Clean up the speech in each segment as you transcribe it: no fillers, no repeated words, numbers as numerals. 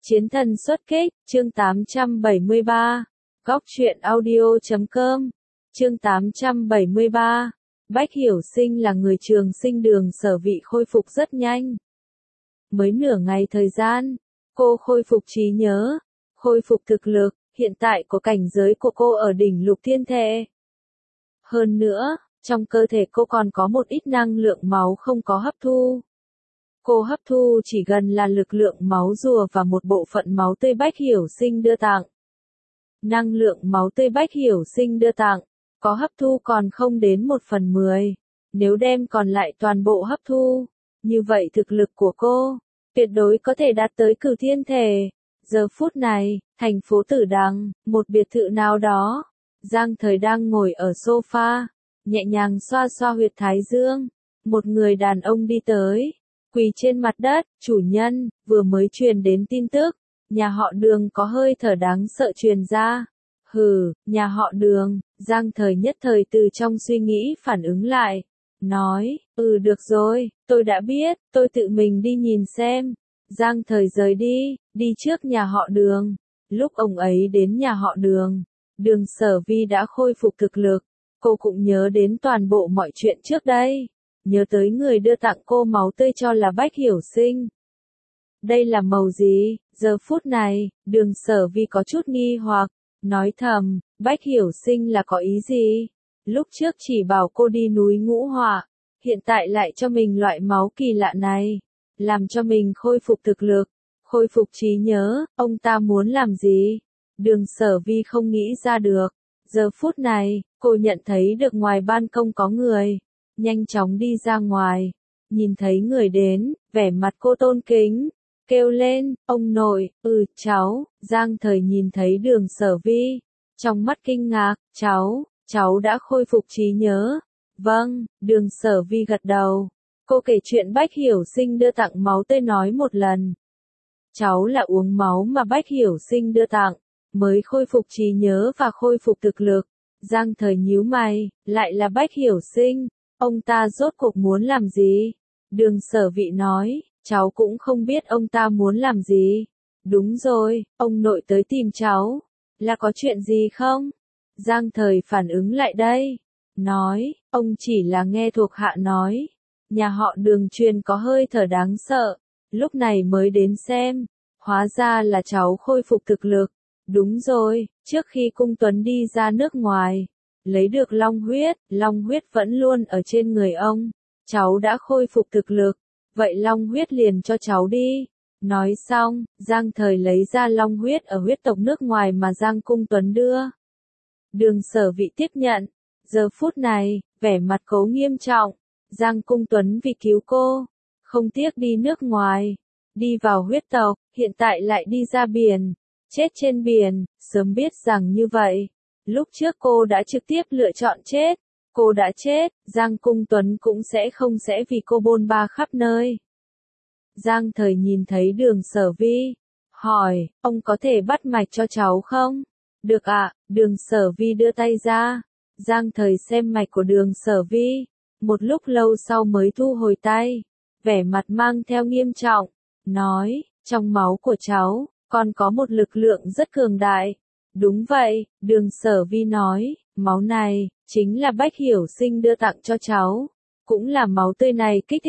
Chiến thần xuất kích, chương 873. Góc truyện audio.com. Chương 873. Bách Hiểu Sinh là người trường sinh đường Sở Vị khôi phục rất nhanh. Mới nửa ngày thời gian, cô khôi phục trí nhớ, khôi phục thực lực, hiện tại của cảnh giới của cô ở đỉnh lục thiên thể. Hơn nữa, trong cơ thể cô còn có một ít năng lượng máu không có hấp thu. Cô hấp thu chỉ gần là lực lượng máu rùa và một bộ phận máu tươi Bách Hiểu Sinh đưa tặng. Năng lượng máu tươi Bách Hiểu Sinh đưa tặng, có hấp thu còn không đến 1/10. Nếu đem còn lại toàn bộ hấp thu, như vậy thực lực của cô, tuyệt đối có thể đạt tới cửu thiên thể. Giờ phút này, thành phố Tử Đằng, một biệt thự nào đó, Giang Thời đang ngồi ở sofa, nhẹ nhàng xoa xoa huyệt thái dương. Một người đàn ông đi tới, quỳ trên mặt đất, chủ nhân, vừa mới truyền đến tin tức, nhà họ Đường có hơi thở đáng sợ truyền ra. Hừ, nhà họ Đường, Giang Thời nhất thời từ trong suy nghĩ phản ứng lại, nói, được rồi, tôi đã biết, tôi tự mình đi nhìn xem. Giang Thời rời đi trước nhà họ Đường. Lúc ông ấy đến nhà họ Đường, Đường Sở Vi đã khôi phục thực lực, cô cũng nhớ đến toàn bộ mọi chuyện trước đây. Nhớ tới người đưa tặng cô máu tươi cho là Bách Hiểu Sinh. Đây là màu gì? Giờ phút này, Đường Sở Vi có chút nghi hoặc, nói thầm, Bách Hiểu Sinh là có ý gì? Lúc trước chỉ bảo cô đi núi Ngũ Hỏa, hiện tại lại cho mình loại máu kỳ lạ này, làm cho mình khôi phục thực lực, khôi phục trí nhớ, ông ta muốn làm gì? Đường Sở Vi không nghĩ ra được. Giờ phút này, cô nhận thấy được ngoài ban công có người. Nhanh chóng đi ra ngoài, nhìn thấy người đến, vẻ mặt cô tôn kính, kêu lên, ông nội, cháu. Giang Thời nhìn thấy Đường Sở Vi, trong mắt kinh ngạc, cháu đã khôi phục trí nhớ. Vâng, Đường Sở Vi gật đầu, cô kể chuyện Bách Hiểu Sinh đưa tặng máu tươi nói một lần. Cháu là uống máu mà Bách Hiểu Sinh đưa tặng, mới khôi phục trí nhớ và khôi phục thực lực. Giang Thời nhíu mày, lại là Bách Hiểu Sinh. Ông ta rốt cuộc muốn làm gì? Đường Sở Vị nói, cháu cũng không biết ông ta muốn làm gì. Đúng rồi, ông nội tới tìm cháu. Là có chuyện gì không? Giang Thời phản ứng lại đây. Nói, ông chỉ là nghe thuộc hạ nói. Nhà họ Đường truyền có hơi thở đáng sợ. Lúc này mới đến xem. Hóa ra là cháu khôi phục thực lực. Đúng rồi, trước khi Cung Tuấn đi ra nước ngoài, lấy được long huyết vẫn luôn ở trên người ông. Cháu đã khôi phục thực lực, vậy long huyết liền cho cháu đi. Nói xong, Giang Thời lấy ra long huyết ở huyết tộc nước ngoài mà Giang Cung Tuấn đưa. Đường Sở Vị tiếp nhận. Giờ phút này, vẻ mặt Cố nghiêm trọng. Giang Cung Tuấn vì cứu cô, không tiếc đi nước ngoài, đi vào huyết tộc, hiện tại lại đi ra biển, chết trên biển. Sớm biết rằng như vậy, lúc trước cô đã trực tiếp lựa chọn chết. Cô đã chết, Giang Cung Tuấn cũng không sẽ vì cô bôn ba khắp nơi. Giang Thời nhìn thấy Đường Sở Vi, hỏi, ông có thể bắt mạch cho cháu không? Được ạ. Đường Sở Vi đưa tay ra. Giang Thời xem mạch của Đường Sở Vi, một lúc lâu sau mới thu hồi tay, vẻ mặt mang theo nghiêm trọng, nói, trong máu của cháu, còn có một lực lượng rất cường đại. Đúng vậy, Đường Sở Vi nói, máu này, chính là Bách Hiểu Sinh đưa tặng cho cháu. Cũng là máu tươi này kích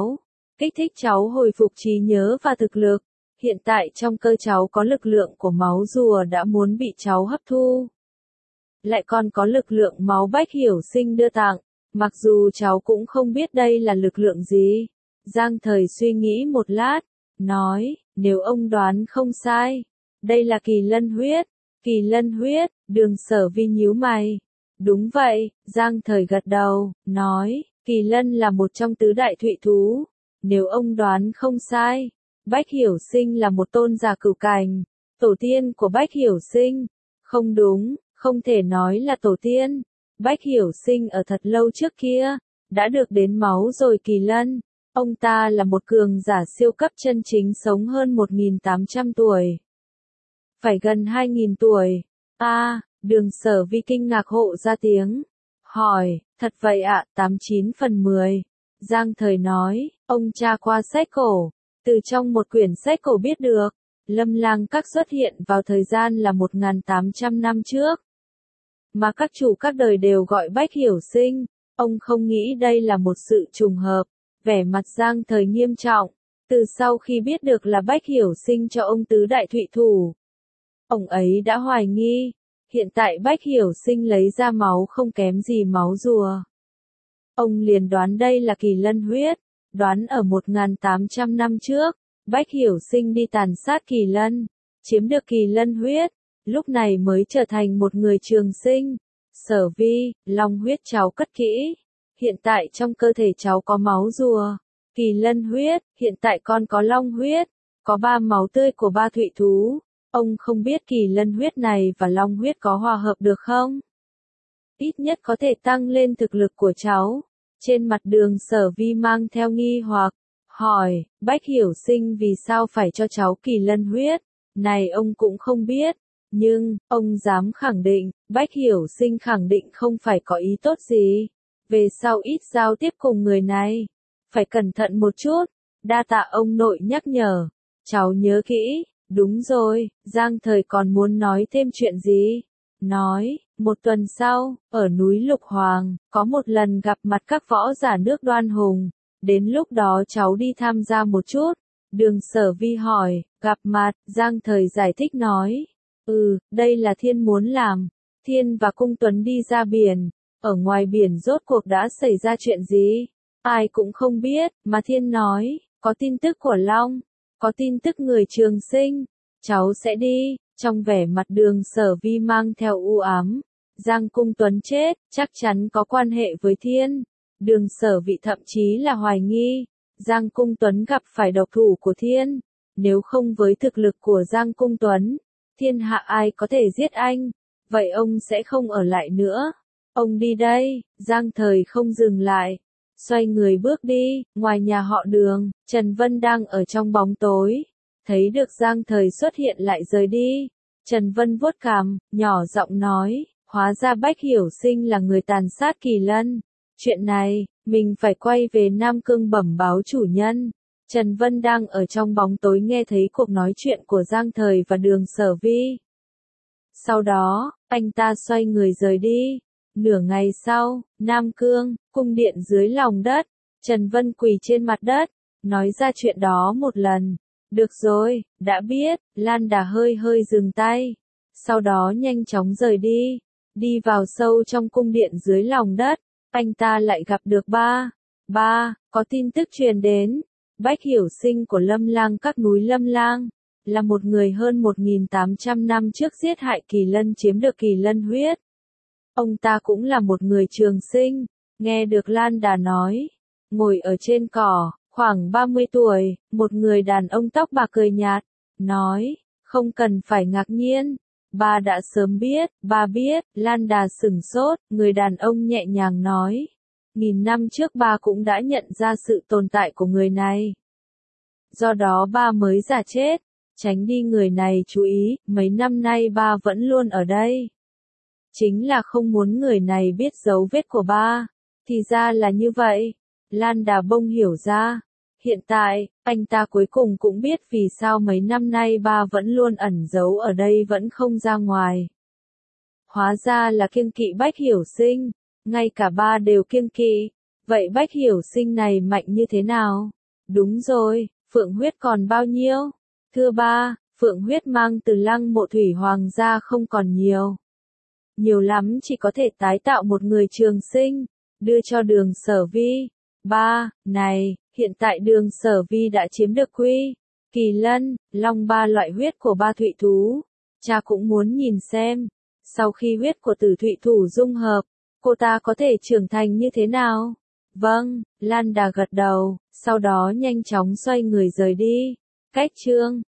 thích cháu hồi phục trí nhớ và thực lực. Hiện tại trong cơ cháu có lực lượng của máu rùa đã muốn bị cháu hấp thu. Lại còn có lực lượng máu Bách Hiểu Sinh đưa tặng, mặc dù cháu cũng không biết đây là lực lượng gì. Giang Thời suy nghĩ một lát, nói, nếu ông đoán không sai, đây là kỳ lân huyết. Kỳ lân huyết. Đường Sở Vi nhíu mày. Đúng vậy. Giang Thời gật đầu, nói, kỳ lân là một trong tứ đại thụy thú. Nếu ông đoán không sai, Bách Hiểu Sinh là một tôn giả cửu cảnh, tổ tiên của Bách Hiểu Sinh. Không đúng, không thể nói là tổ tiên. Bách Hiểu Sinh ở thật lâu trước kia, đã được đến máu rồi kỳ lân. Ông ta là một cường giả siêu cấp chân chính sống hơn 1.800 tuổi. Phải gần 2.000 tuổi. Đường Sở Vi kinh ngạc hộ ra tiếng. Hỏi, thật vậy ạ? 89/10. Giang Thời nói, ông tra qua sách cổ. Từ trong một quyển sách cổ biết được, Lâm Lang Các xuất hiện vào thời gian là 1.800 năm trước. Mà các chủ các đời đều gọi Bách Hiểu Sinh, ông không nghĩ đây là một sự trùng hợp, vẻ mặt Giang Thời nghiêm trọng, từ sau khi biết được là Bách Hiểu Sinh cho ông tứ đại thụy thủ. Ông ấy đã hoài nghi, hiện tại Bách Hiểu Sinh lấy ra máu không kém gì máu rùa. Ông liền đoán đây là kỳ lân huyết, đoán ở 1.800 năm trước, Bách Hiểu Sinh đi tàn sát kỳ lân, chiếm được kỳ lân huyết, lúc này mới trở thành một người trường sinh. Sở Vi, long huyết cháu cất kỹ, hiện tại trong cơ thể cháu có máu rùa, kỳ lân huyết, hiện tại con có long huyết, có 3 máu tươi của 3 thụy thú. Ông không biết kỳ lân huyết này và long huyết có hòa hợp được không? Ít nhất có thể tăng lên thực lực của cháu. Trên mặt Đường Sở Vi mang theo nghi hoặc, hỏi, Bách Hiểu Sinh vì sao phải cho cháu kỳ lân huyết? Này ông cũng không biết, nhưng, ông dám khẳng định, Bách Hiểu Sinh khẳng định không phải có ý tốt gì. Về sau ít giao tiếp cùng người này, phải cẩn thận một chút, đa tạ ông nội nhắc nhở, cháu nhớ kỹ. Đúng rồi, Giang Thời còn muốn nói thêm chuyện gì? Nói, một tuần sau, ở núi Lục Hoàng, có một lần gặp mặt các võ giả nước Đoan Hùng, đến lúc đó cháu đi tham gia một chút. Đường Sở Vi hỏi, gặp mặt, Giang Thời giải thích nói, đây là Thiên muốn làm. Thiên và Cung Tuấn đi ra biển, ở ngoài biển rốt cuộc đã xảy ra chuyện gì? Ai cũng không biết, mà Thiên nói, có tin tức của Long. Có tin tức người trường sinh, cháu sẽ đi, trong vẻ mặt Đường Sở Vi mang theo u ám. Giang Cung Tuấn chết, chắc chắn có quan hệ với Thiên. Đường Sở Vi thậm chí là hoài nghi, Giang Cung Tuấn gặp phải độc thủ của Thiên. Nếu không với thực lực của Giang Cung Tuấn, thiên hạ ai có thể giết anh, vậy ông sẽ không ở lại nữa. Ông đi đây, Giang Thời không dừng lại. Xoay người bước đi, ngoài nhà họ Đường, Trần Vân đang ở trong bóng tối. Thấy được Giang Thời xuất hiện lại rời đi. Trần Vân vuốt cằm, nhỏ giọng nói, hóa ra Bách Hiểu Sinh là người tàn sát kỳ lân. Chuyện này, mình phải quay về Nam Cương bẩm báo chủ nhân. Trần Vân đang ở trong bóng tối nghe thấy cuộc nói chuyện của Giang Thời và Đường Sở Vi. Sau đó, anh ta xoay người rời đi. Nửa ngày sau, Nam Cương, cung điện dưới lòng đất, Trần Vân quỳ trên mặt đất, nói ra chuyện đó một lần. Được rồi, đã biết, Lan Đà hơi hơi dừng tay. Sau đó nhanh chóng rời đi, đi vào sâu trong cung điện dưới lòng đất, anh ta lại gặp được ba, có tin tức truyền đến. Bách Hiểu Sinh của Lâm Lang Các núi Lâm Lang, là một người hơn 1.800 năm trước giết hại kỳ lân chiếm được kỳ lân huyết. Ông ta cũng là một người trường sinh, nghe được Lan Đà nói. Ngồi ở trên cỏ, khoảng 30 tuổi, một người đàn ông tóc bạc cười nhạt, nói, không cần phải ngạc nhiên. Bà đã sớm biết, bà biết, Lan Đà sửng sốt, người đàn ông nhẹ nhàng nói. 1000 năm trước bà cũng đã nhận ra sự tồn tại của người này. Do đó bà mới giả chết, tránh đi người này chú ý, mấy năm nay bà vẫn luôn ở đây. Chính là không muốn người này biết dấu vết của ba. Thì ra là như vậy. Lan Đà bông hiểu ra. Hiện tại, anh ta cuối cùng cũng biết vì sao mấy năm nay ba vẫn luôn ẩn giấu ở đây vẫn không ra ngoài. Hóa ra là kiêng kỵ Bách Hiểu Sinh. Ngay cả ba đều kiêng kỵ. Vậy Bách Hiểu Sinh này mạnh như thế nào? Đúng rồi, phượng huyết còn bao nhiêu? Thưa ba, phượng huyết mang từ Lăng Mộ Thủy Hoàng gia không còn nhiều. Nhiều lắm chỉ có thể tái tạo một người trường sinh, đưa cho Đường Sở Vi. Ba, này, hiện tại Đường Sở Vi đã chiếm được Quy, Kỳ Lân, Long ba loại huyết của ba thụy thú. Cha cũng muốn nhìn xem, sau khi huyết của tử thụy thủ dung hợp, cô ta có thể trưởng thành như thế nào? Vâng, Lan Đà gật đầu, sau đó nhanh chóng xoay người rời đi. Cách chương